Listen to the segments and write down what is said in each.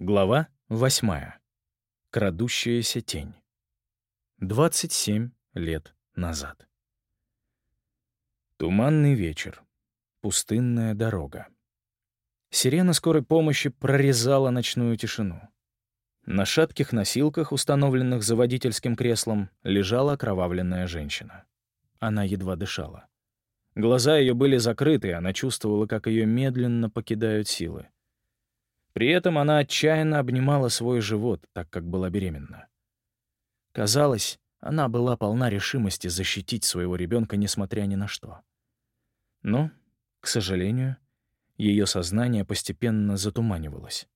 Глава 8. Крадущаяся тень. 27 лет назад. Туманный вечер. Пустынная дорога. Сирена скорой помощи прорезала ночную тишину. На шатких носилках, установленных за водительским креслом, лежала окровавленная женщина. Она едва дышала. Глаза ее были закрыты, и она чувствовала, как ее медленно покидают силы. При этом она отчаянно обнимала свой живот, так как была беременна. Казалось, она была полна решимости защитить своего ребенка, несмотря ни на что. Но, к сожалению, ее сознание постепенно затуманивалось.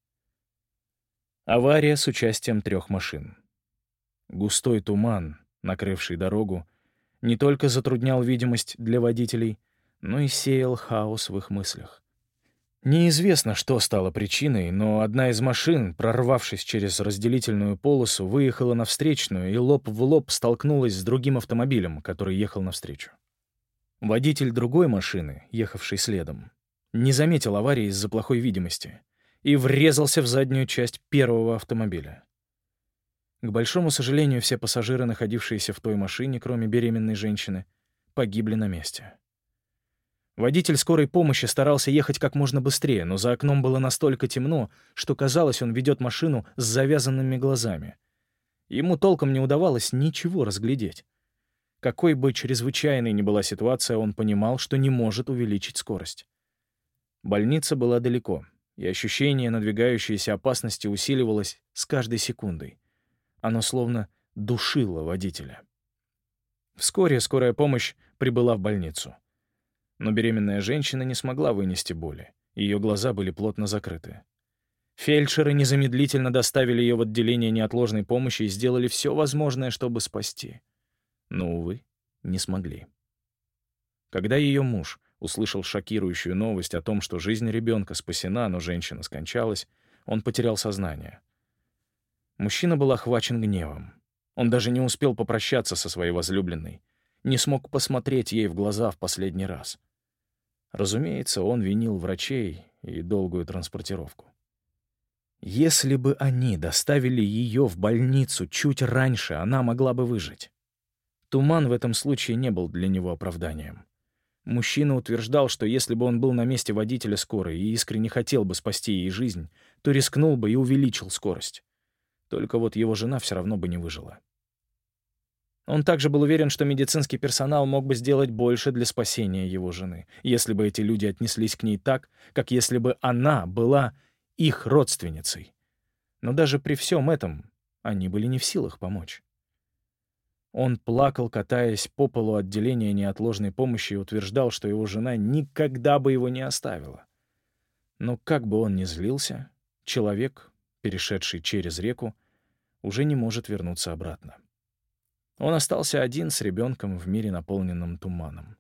Авария с участием 3 машин. Густой туман, накрывший дорогу, не только затруднял видимость для водителей, но и сеял хаос в их мыслях. Неизвестно, что стало причиной, но одна из машин, прорвавшись через разделительную полосу, выехала на встречную и лоб в лоб столкнулась с другим автомобилем, который ехал навстречу. Водитель другой машины, ехавший следом, не заметил аварии из-за плохой видимости и врезался в заднюю часть первого автомобиля. К большому сожалению, все пассажиры, находившиеся в той машине, кроме беременной женщины, погибли на месте. Водитель скорой помощи старался ехать как можно быстрее, но за окном было настолько темно, что казалось, он ведет машину с завязанными глазами. Ему толком не удавалось ничего разглядеть. Какой бы чрезвычайной ни была ситуация, он понимал, что не может увеличить скорость. Больница была далеко, и ощущение надвигающейся опасности усиливалось с каждой секундой. Оно словно душило водителя. Вскоре скорая помощь прибыла в больницу. Но беременная женщина не смогла вынести боли. Ее глаза были плотно закрыты. Фельдшеры незамедлительно доставили ее в отделение неотложной помощи и сделали все возможное, чтобы спасти. Но, увы, не смогли. Когда ее муж услышал шокирующую новость о том, что жизнь ребенка спасена, но женщина скончалась, он потерял сознание. Мужчина был охвачен гневом. Он даже не успел попрощаться со своей возлюбленной, не смог посмотреть ей в глаза в последний раз. Разумеется, он винил врачей и долгую транспортировку. Если бы они доставили ее в больницу чуть раньше, она могла бы выжить. Туман в этом случае не был для него оправданием. Мужчина утверждал, что если бы он был на месте водителя скорой и искренне хотел бы спасти ей жизнь, то рискнул бы и увеличил скорость. Только вот его жена все равно бы не выжила. Он также был уверен, что медицинский персонал мог бы сделать больше для спасения его жены, если бы эти люди отнеслись к ней так, как если бы она была их родственницей. Но даже при всем этом они были не в силах помочь. Он плакал, катаясь по полу отделения неотложной помощи, и утверждал, что его жена никогда бы его не оставила. Но как бы он ни злился, человек, перешедший через реку, уже не может вернуться обратно. Он остался один с ребенком в мире, наполненном туманом.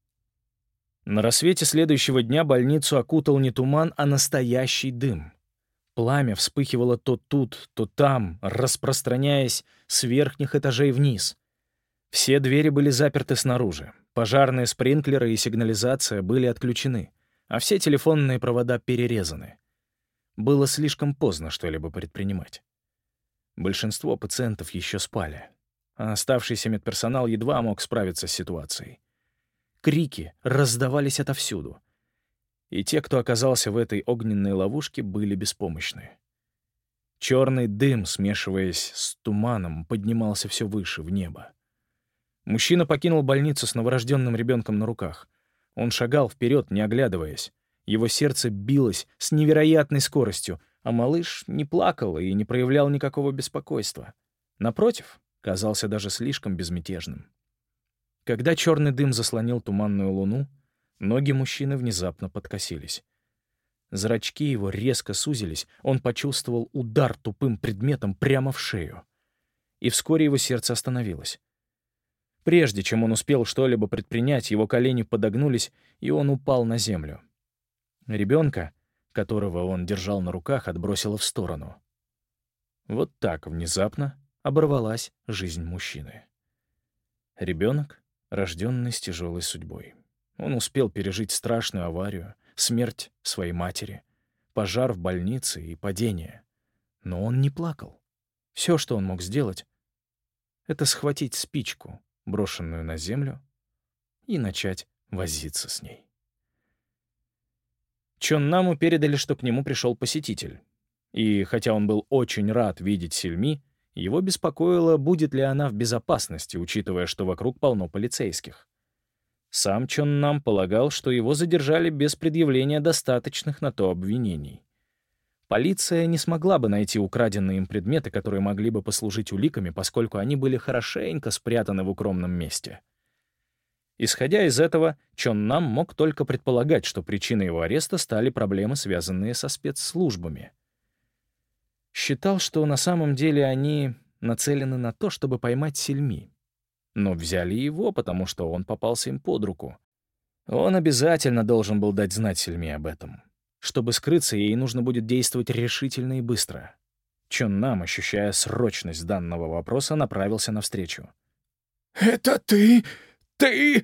На рассвете следующего дня больницу окутал не туман, а настоящий дым. Пламя вспыхивало то тут, то там, распространяясь с верхних этажей вниз. Все двери были заперты снаружи, пожарные спринклеры и сигнализация были отключены, а все телефонные провода перерезаны. Было слишком поздно что-либо предпринимать. Большинство пациентов еще спали, а оставшийся медперсонал едва мог справиться с ситуацией. Крики раздавались отовсюду, и те, кто оказался в этой огненной ловушке, были беспомощны. Черный дым, смешиваясь с туманом, поднимался все выше, в небо. Мужчина покинул больницу с новорожденным ребенком на руках. Он шагал вперед, не оглядываясь. Его сердце билось с невероятной скоростью, а малыш не плакал и не проявлял никакого беспокойства. Напротив, казался даже слишком безмятежным. Когда черный дым заслонил туманную луну, ноги мужчины внезапно подкосились. Зрачки его резко сузились, он почувствовал удар тупым предметом прямо в шею. И вскоре его сердце остановилось. Прежде чем он успел что-либо предпринять, его колени подогнулись, и он упал на землю. Ребенка, которого он держал на руках, отбросило в сторону. Вот так внезапно оборвалась жизнь мужчины. Ребенок, рожденный с тяжелой судьбой. Он успел пережить страшную аварию, смерть своей матери, пожар в больнице и падение. Но он не плакал. Все, что он мог сделать, — это схватить спичку, брошенную на землю, и начать возиться с ней. Чоннаму передали, что к нему пришел посетитель. И хотя он был очень рад видеть Сильми, его беспокоило, будет ли она в безопасности, учитывая, что вокруг полно полицейских. Сам Чоннам полагал, что его задержали без предъявления достаточных на то обвинений. Полиция не смогла бы найти украденные им предметы, которые могли бы послужить уликами, поскольку они были хорошенько спрятаны в укромном месте. Исходя из этого, Чоннам мог только предполагать, что причиной его ареста стали проблемы, связанные со спецслужбами. Считал, что на самом деле они нацелены на то, чтобы поймать Сильми. Но взяли его, потому что он попался им под руку. Он обязательно должен был дать знать Сильми об этом. Чтобы скрыться, ей нужно будет действовать решительно и быстро. Чоннам, ощущая срочность данного вопроса, направился навстречу. «Это ты? Ты...»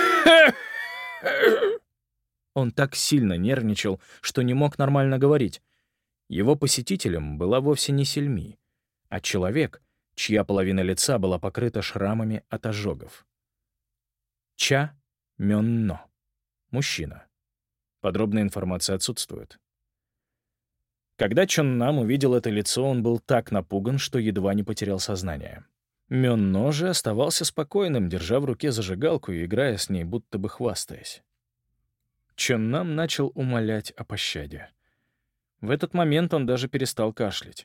Он так сильно нервничал, что не мог нормально говорить. Его посетителем была вовсе не Сильми, а человек, чья половина лица была покрыта шрамами от ожогов. Ча Мённо. Мужчина. Подробная информация отсутствует. Когда Чоннам увидел это лицо, он был так напуган, что едва не потерял сознание. Мённо же оставался спокойным, держа в руке зажигалку и играя с ней, будто бы хвастаясь. Чоннам начал умолять о пощаде. В этот момент он даже перестал кашлять.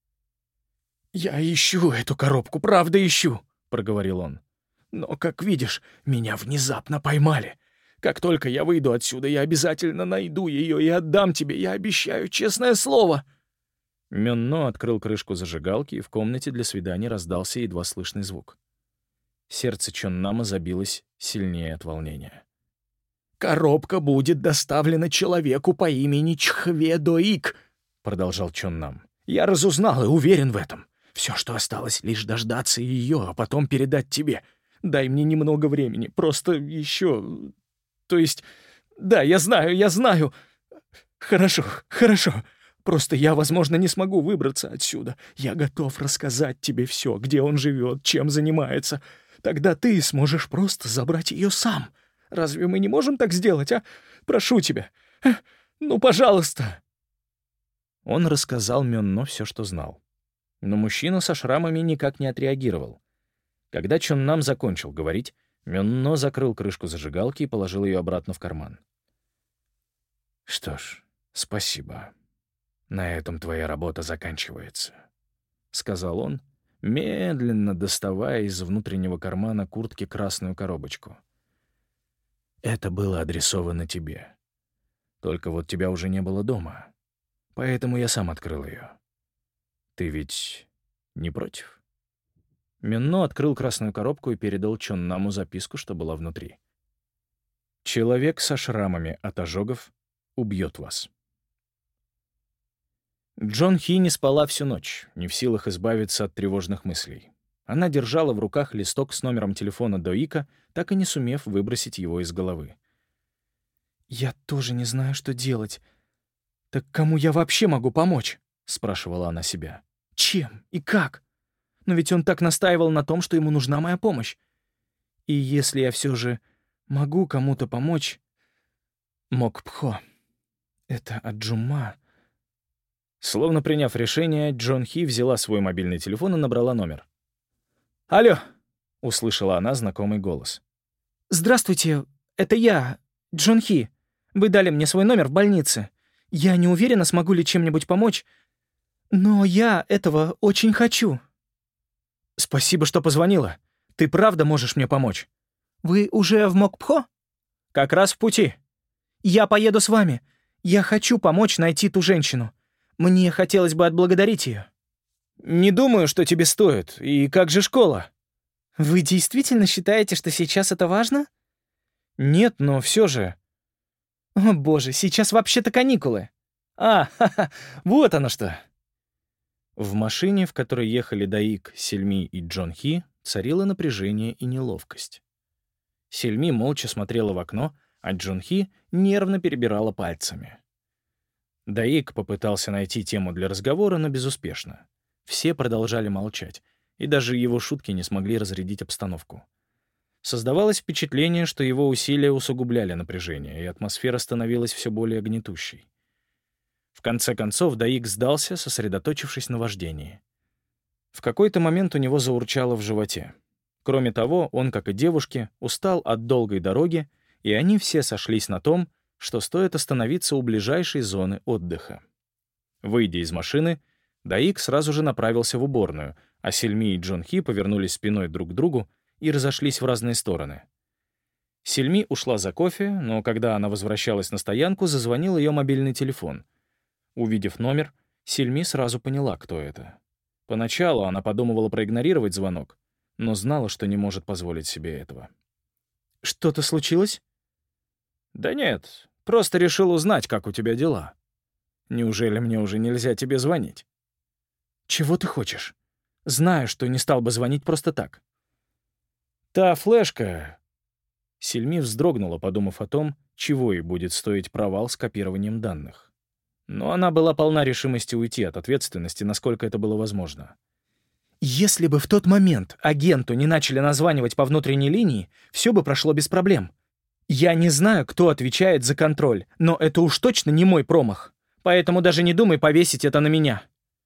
«Я ищу эту коробку, правда ищу», — проговорил он. «Но, как видишь, меня внезапно поймали. Как только я выйду отсюда, я обязательно найду ее и отдам тебе, я обещаю, честное слово». Мённо открыл крышку зажигалки, и в комнате для свиданий раздался едва слышный звук. Сердце Чоннама забилось сильнее от волнения. «Коробка будет доставлена человеку по имени Чхве Доик», — продолжал Чоннам. «Я разузнал и уверен в этом. Все, что осталось, лишь дождаться ее, а потом передать тебе. Дай мне немного времени, просто еще... То есть... Да, я знаю. Хорошо. Просто я, возможно, не смогу выбраться отсюда. Я готов рассказать тебе все, где он живет, чем занимается. Тогда ты сможешь просто забрать ее сам. Разве мы не можем так сделать, а? Прошу тебя. Ну, пожалуйста». Он рассказал Мённо все, что знал. Но мужчина со шрамами никак не отреагировал. Когда Чоннам закончил говорить, Мённо закрыл крышку зажигалки и положил ее обратно в карман. «Что ж, спасибо. На этом твоя работа заканчивается», — сказал он, медленно доставая из внутреннего кармана куртки красную коробочку. «Это было адресовано тебе. Только вот тебя уже не было дома, поэтому я сам открыл ее. Ты ведь не против?» Мённо открыл красную коробку и передал Чоннаму записку, что была внутри. «Человек со шрамами от ожогов убьет вас». Джон Хи не спала всю ночь, не в силах избавиться от тревожных мыслей. Она держала в руках листок с номером телефона Доика, так и не сумев выбросить его из головы. «Я тоже не знаю, что делать. Так кому я вообще могу помочь?» — спрашивала она себя. «Чем и как? Но ведь он так настаивал на том, что ему нужна моя помощь. И если я все же могу кому-то помочь... Мокпхо. Это Аджума». Словно приняв решение, Джон Хи взяла свой мобильный телефон и набрала номер. «Алло!» — услышала она знакомый голос. «Здравствуйте, это я, Джон Хи. Вы дали мне свой номер в больнице. Я не уверена, смогу ли чем-нибудь помочь, но я этого очень хочу». «Спасибо, что позвонила. Ты правда можешь мне помочь?» «Вы уже в Мокпхо?» «Как раз в пути». «Я поеду с вами. Я хочу помочь найти ту женщину. Мне хотелось бы отблагодарить ее». «Не думаю, что тебе стоит. И как же школа?» «Вы действительно считаете, что сейчас это важно?» «Нет, но все же...» «О, боже, сейчас вообще-то каникулы». Ха-ха, вот оно что!» В машине, в которой ехали Доик, Сильми и Джон Хи, царило напряжение и неловкость. Сильми молча смотрела в окно, а Джон Хи нервно перебирала пальцами. Даик попытался найти тему для разговора, но безуспешно. Все продолжали молчать, и даже его шутки не смогли разрядить обстановку. Создавалось впечатление, что его усилия усугубляли напряжение, и атмосфера становилась все более гнетущей. В конце концов, Даик сдался, сосредоточившись на вождении. В какой-то момент у него заурчало в животе. Кроме того, он, как и девушки, устал от долгой дороги, и они все сошлись на том, что стоит остановиться у ближайшей зоны отдыха. Выйдя из машины, Даик сразу же направился в уборную, а Сельми и Джон Хи повернулись спиной друг к другу и разошлись в разные стороны. Сельми ушла за кофе, но когда она возвращалась на стоянку, зазвонил ее мобильный телефон. Увидев номер, Сельми сразу поняла, кто это. Поначалу она подумывала проигнорировать звонок, но знала, что не может позволить себе этого. «Что-то случилось?» «Да нет, просто решил узнать, как у тебя дела. Неужели мне уже нельзя тебе звонить?» «Чего ты хочешь? Знаю, что не стал бы звонить просто так». «Та флешка...» Сельми вздрогнула, подумав о том, чего ей будет стоить провал с копированием данных. Но она была полна решимости уйти от ответственности, насколько это было возможно. «Если бы в тот момент агенту не начали названивать по внутренней линии, все бы прошло без проблем. Я не знаю, кто отвечает за контроль, но это уж точно не мой промах. Поэтому даже не думай повесить это на меня».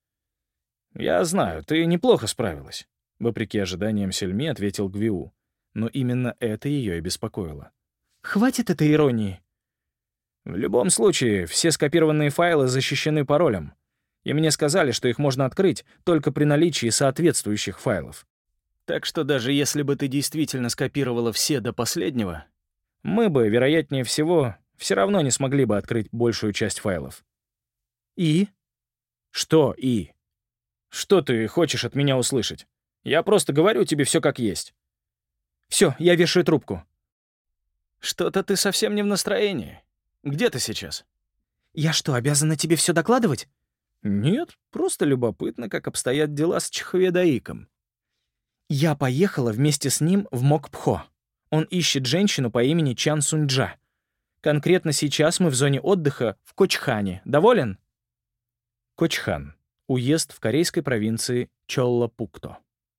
«Я знаю, ты неплохо справилась», — вопреки ожиданиям Сельми ответил Гвиу. Но именно это ее и беспокоило. «Хватит этой иронии». «В любом случае, все скопированные файлы защищены паролем, и мне сказали, что их можно открыть только при наличии соответствующих файлов. Так что даже если бы ты действительно скопировала все до последнего, мы бы, вероятнее всего, все равно не смогли бы открыть большую часть файлов». «И?» «Что «и»? Что ты хочешь от меня услышать? Я просто говорю тебе все как есть». «Все, я вешаю трубку». «Что-то ты совсем не в настроении. Где ты сейчас?» «Я что, обязана тебе все докладывать?» «Нет, просто любопытно, как обстоят дела с Чхведаиком». «Я поехала вместе с ним в Мокпхо. Он ищет женщину по имени Чан Суньджа. Конкретно сейчас мы в зоне отдыха в Кочхане. Доволен?» Кочхан. Уезд в корейской провинции Чоллапукто.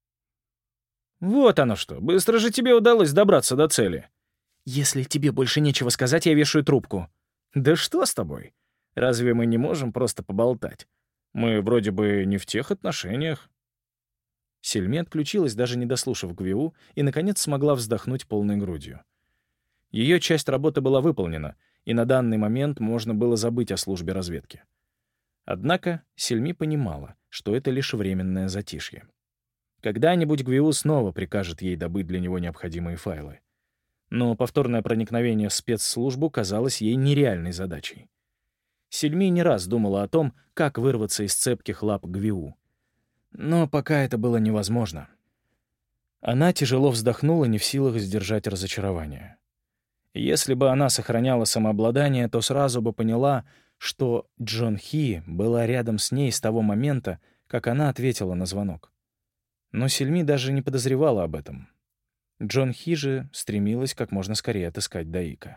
«Вот оно что. Быстро же тебе удалось добраться до цели». «Если тебе больше нечего сказать, я вешаю трубку». «Да что с тобой? Разве мы не можем просто поболтать? Мы вроде бы не в тех отношениях». Сельми отключилась, даже не дослушав Гвиу, и, наконец, смогла вздохнуть полной грудью. Ее часть работы была выполнена, и на данный момент можно было забыть о службе разведки. Однако Сельми понимала, что это лишь временное затишье. Когда-нибудь Гвиу снова прикажет ей добыть для него необходимые файлы. Но повторное проникновение в спецслужбу казалось ей нереальной задачей. Сельми не раз думала о том, как вырваться из цепких лап Гвиу. Но пока это было невозможно. Она тяжело вздохнула, не в силах сдержать разочарование. Если бы она сохраняла самообладание, то сразу бы поняла, что Джон Хи была рядом с ней с того момента, как она ответила на звонок. Но Сельми даже не подозревала об этом. Джон Хи же стремилась как можно скорее отыскать Даика.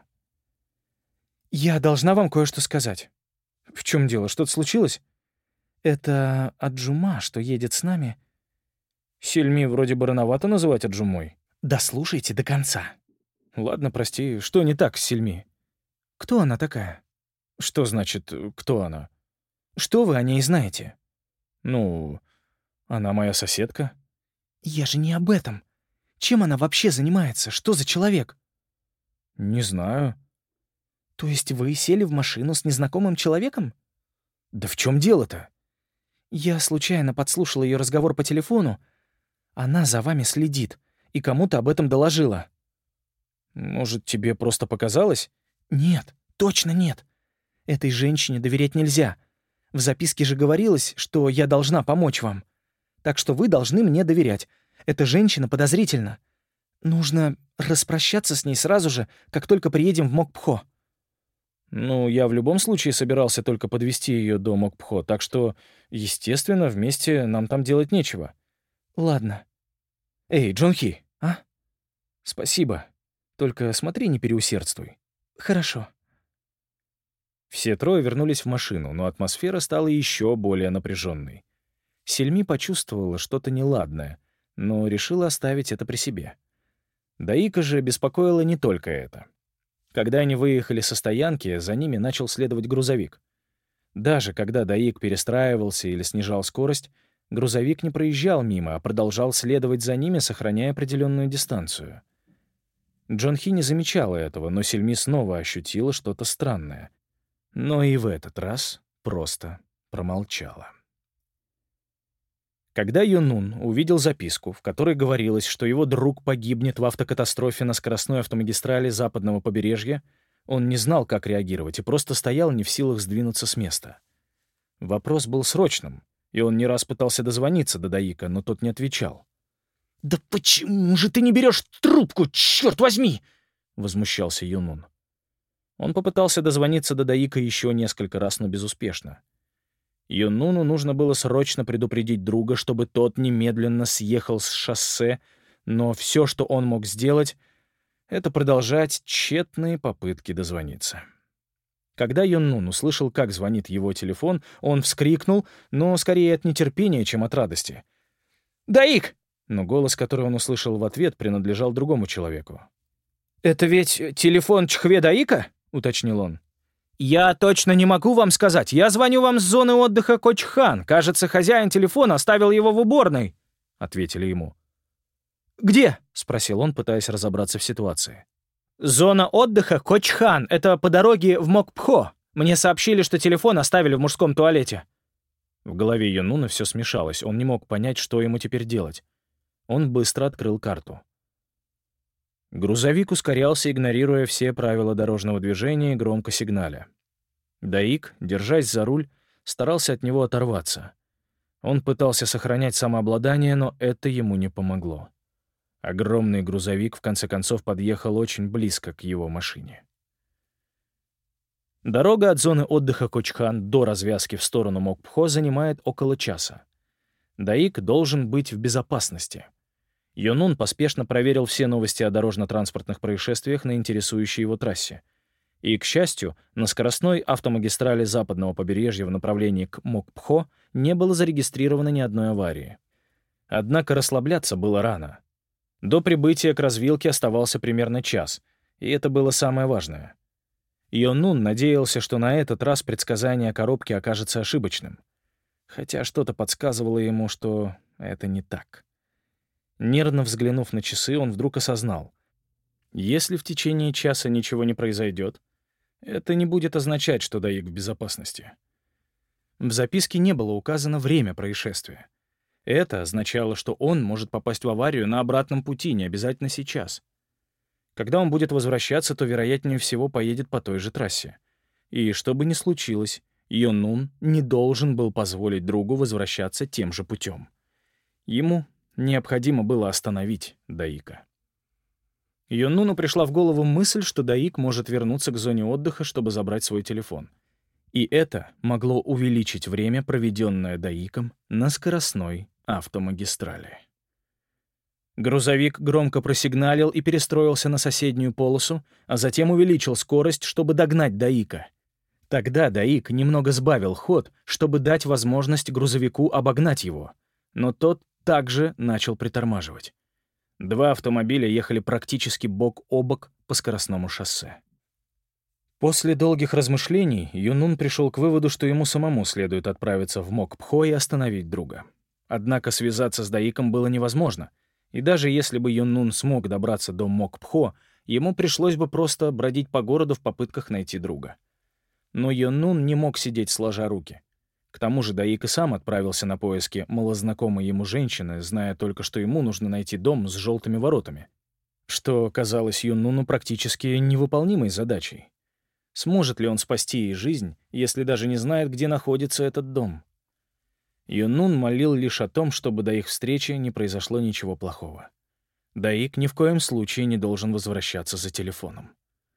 «Я должна вам кое-что сказать». «В чем дело? Что-то случилось?» «Это Аджума, что едет с нами». Сельми вроде бы рановато называть Аджумой. «Да слушайте до конца». «Ладно, прости, что не так с Сельми?» «Кто она такая?» «Что значит, кто она?» «Что вы о ней знаете?» «Ну, она моя соседка». «Я же не об этом. Чем она вообще занимается? Что за человек?» «Не знаю». «То есть вы сели в машину с незнакомым человеком?» «Да в чем дело-то?» «Я случайно подслушал ее разговор по телефону. Она за вами следит и кому-то об этом доложила». «Может, тебе просто показалось?» «Нет, точно нет. Этой женщине доверять нельзя. В записке же говорилось, что я должна помочь вам. Так что вы должны мне доверять. Эта женщина подозрительна. Нужно распрощаться с ней сразу же, как только приедем в Мокпхо». «Ну, я в любом случае собирался только подвести ее до Мокпхо, так что, естественно, вместе нам там делать нечего». «Ладно». «Эй, Джон Хи!» «А?» «Спасибо. Только смотри, не переусердствуй». «Хорошо». Все трое вернулись в машину, но атмосфера стала еще более напряженной. Сельми почувствовала что-то неладное, но решила оставить это при себе. Даика же беспокоило не только это. Когда они выехали со стоянки, за ними начал следовать грузовик. Даже когда Даик перестраивался или снижал скорость, грузовик не проезжал мимо, а продолжал следовать за ними, сохраняя определенную дистанцию. Джон Хи не замечала этого, но Сельми снова ощутила что-то странное. Но и в этот раз просто промолчала. Когда Юнун увидел записку, в которой говорилось, что его друг погибнет в автокатастрофе на скоростной автомагистрали западного побережья, он не знал, как реагировать, и просто стоял не в силах сдвинуться с места. Вопрос был срочным, и он не раз пытался дозвониться до Даика, но тот не отвечал. «Да почему же ты не берешь трубку, черт возьми?» — возмущался Юнун. Он попытался дозвониться до Даика еще несколько раз, но безуспешно. Юнуну нужно было срочно предупредить друга, чтобы тот немедленно съехал с шоссе, но все, что он мог сделать, это продолжать тщетные попытки дозвониться. Когда Юнун услышал, как звонит его телефон, он вскрикнул, но скорее от нетерпения, чем от радости. «Даик!» Но голос, который он услышал в ответ, принадлежал другому человеку. «Это ведь телефон Чхве Даика?» — уточнил он. «Я точно не могу вам сказать. Я звоню вам с зоны отдыха Кочхан. Кажется, хозяин телефона оставил его в уборной», — ответили ему. «Где?» — спросил он, пытаясь разобраться в ситуации. «Зона отдыха Кочхан. Это по дороге в Мокпхо. Мне сообщили, что телефон оставили в мужском туалете». В голове Юнуна все смешалось. Он не мог понять, что ему теперь делать. Он быстро открыл карту. Грузовик ускорялся, игнорируя все правила дорожного движения и громко сигналя. Даик, держась за руль, старался от него оторваться. Он пытался сохранять самообладание, но это ему не помогло. Огромный грузовик в конце концов подъехал очень близко к его машине. Дорога от зоны отдыха Кочхан до развязки в сторону Мокпхо занимает около часа. Даик должен быть в безопасности. Юнун поспешно проверил все новости о дорожно-транспортных происшествиях на интересующей его трассе. И, к счастью, на скоростной автомагистрали западного побережья в направлении к Мокпхо не было зарегистрировано ни одной аварии. Однако расслабляться было рано. До прибытия к развилке оставался примерно час, и это было самое важное. Юнун надеялся, что на этот раз предсказание о коробке окажется ошибочным. Хотя что-то подсказывало ему, что это не так. Нервно взглянув на часы, он вдруг осознал. Если в течение часа ничего не произойдет, это не будет означать, что Даик в безопасности. В записке не было указано время происшествия. Это означало, что он может попасть в аварию на обратном пути, не обязательно сейчас. Когда он будет возвращаться, то, вероятнее всего, поедет по той же трассе. И что бы ни случилось, Юнун не должен был позволить другу возвращаться тем же путем. Ему необходимо было остановить Даика. Юнуну пришла в голову мысль, что Даик может вернуться к зоне отдыха, чтобы забрать свой телефон. И это могло увеличить время, проведенное Даиком на скоростной автомагистрали. Грузовик громко просигналил и перестроился на соседнюю полосу, а затем увеличил скорость, чтобы догнать Даика. Тогда Даик немного сбавил ход, чтобы дать возможность грузовику обогнать его, но тот также начал притормаживать. Два автомобиля ехали практически бок о бок по скоростному шоссе. После долгих размышлений Юнун пришел к выводу, что ему самому следует отправиться в Мокпхо и остановить друга. Однако связаться с Даиком было невозможно, и даже если бы Юнун смог добраться до Мокпхо, ему пришлось бы просто бродить по городу в попытках найти друга. Но Юнун не мог сидеть сложа руки. К тому же Даик и сам отправился на поиски малознакомой ему женщины, зная только, что ему нужно найти дом с желтыми воротами, что казалось Юнуну практически невыполнимой задачей. Сможет ли он спасти ей жизнь, если даже не знает, где находится этот дом? Юнун молил лишь о том, чтобы до их встречи не произошло ничего плохого. Даик ни в коем случае не должен возвращаться за телефоном.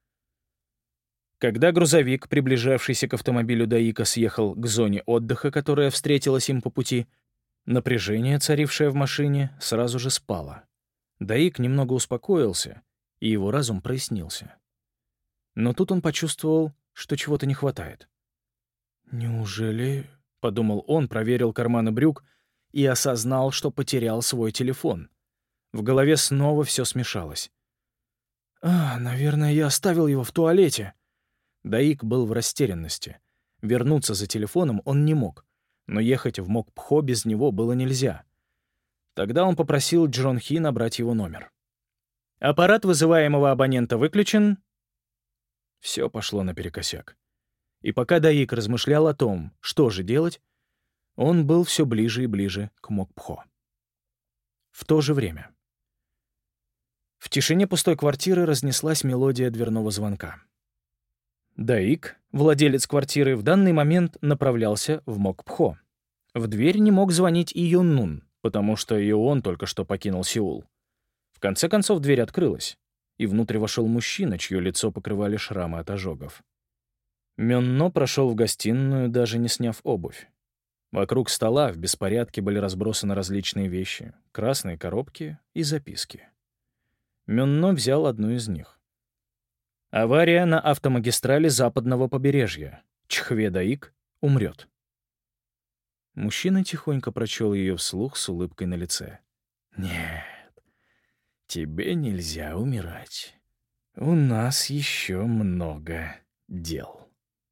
Когда грузовик, приближавшийся к автомобилю Даика, съехал к зоне отдыха, которая встретилась им по пути, напряжение, царившее в машине, сразу же спало. Даик немного успокоился, и его разум прояснился. Но тут он почувствовал, что чего-то не хватает. «Неужели...» — подумал он, проверил карманы брюк и осознал, что потерял свой телефон. В голове снова все смешалось. Наверное, я оставил его в туалете». Даик был в растерянности. Вернуться за телефоном он не мог, но ехать в Мокпхо без него было нельзя. Тогда он попросил Джон Хи набрать его номер. «Аппарат вызываемого абонента выключен». Все пошло наперекосяк. И пока Даик размышлял о том, что же делать, он был все ближе и ближе к Мокпхо. В то же время. В тишине пустой квартиры разнеслась мелодия дверного звонка. Даик, владелец квартиры, в данный момент направлялся в Мокпхо. В дверь не мог звонить и Юннун, потому что и он только что покинул Сеул. В конце концов дверь открылась, и внутрь вошел мужчина, чье лицо покрывали шрамы от ожогов. Мённо прошел в гостиную, даже не сняв обувь. Вокруг стола в беспорядке были разбросаны различные вещи, красные коробки и записки. Мённо взял одну из них. «Авария на автомагистрали западного побережья. Чхве-Даик умрет». Мужчина тихонько прочел ее вслух с улыбкой на лице. «Нет, тебе нельзя умирать. У нас еще много дел».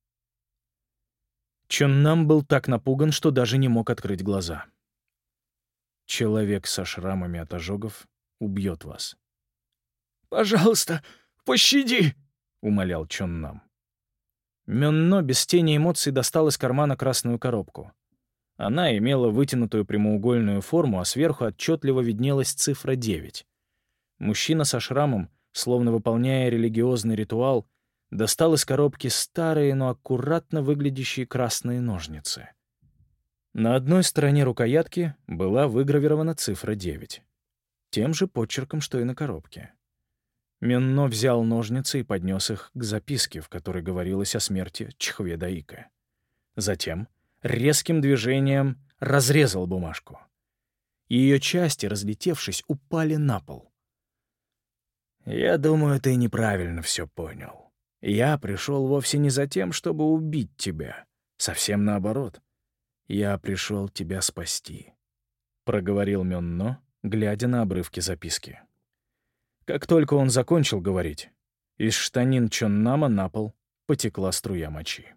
Чоннам был так напуган, что даже не мог открыть глаза. «Человек со шрамами от ожогов убьет вас». «Пожалуйста, пощади!» — умолял Чоннам. Мённо без тени эмоций достал из кармана красную коробку. Она имела вытянутую прямоугольную форму, а сверху отчетливо виднелась цифра 9. Мужчина со шрамом, словно выполняя религиозный ритуал, достал из коробки старые, но аккуратно выглядящие красные ножницы. На одной стороне рукоятки была выгравирована цифра 9. Тем же почерком, что и на коробке. Мённо взял ножницы и поднес их к записке, в которой говорилось о смерти Чхве-Даика. Затем резким движением разрезал бумажку. Ее части, разлетевшись, упали на пол. «Я думаю, ты неправильно все понял. Я пришел вовсе не за тем, чтобы убить тебя. Совсем наоборот. Я пришел тебя спасти», — проговорил Мённо, глядя на обрывки записки. Как только он закончил говорить, из штанин Чоннама на пол потекла струя мочи.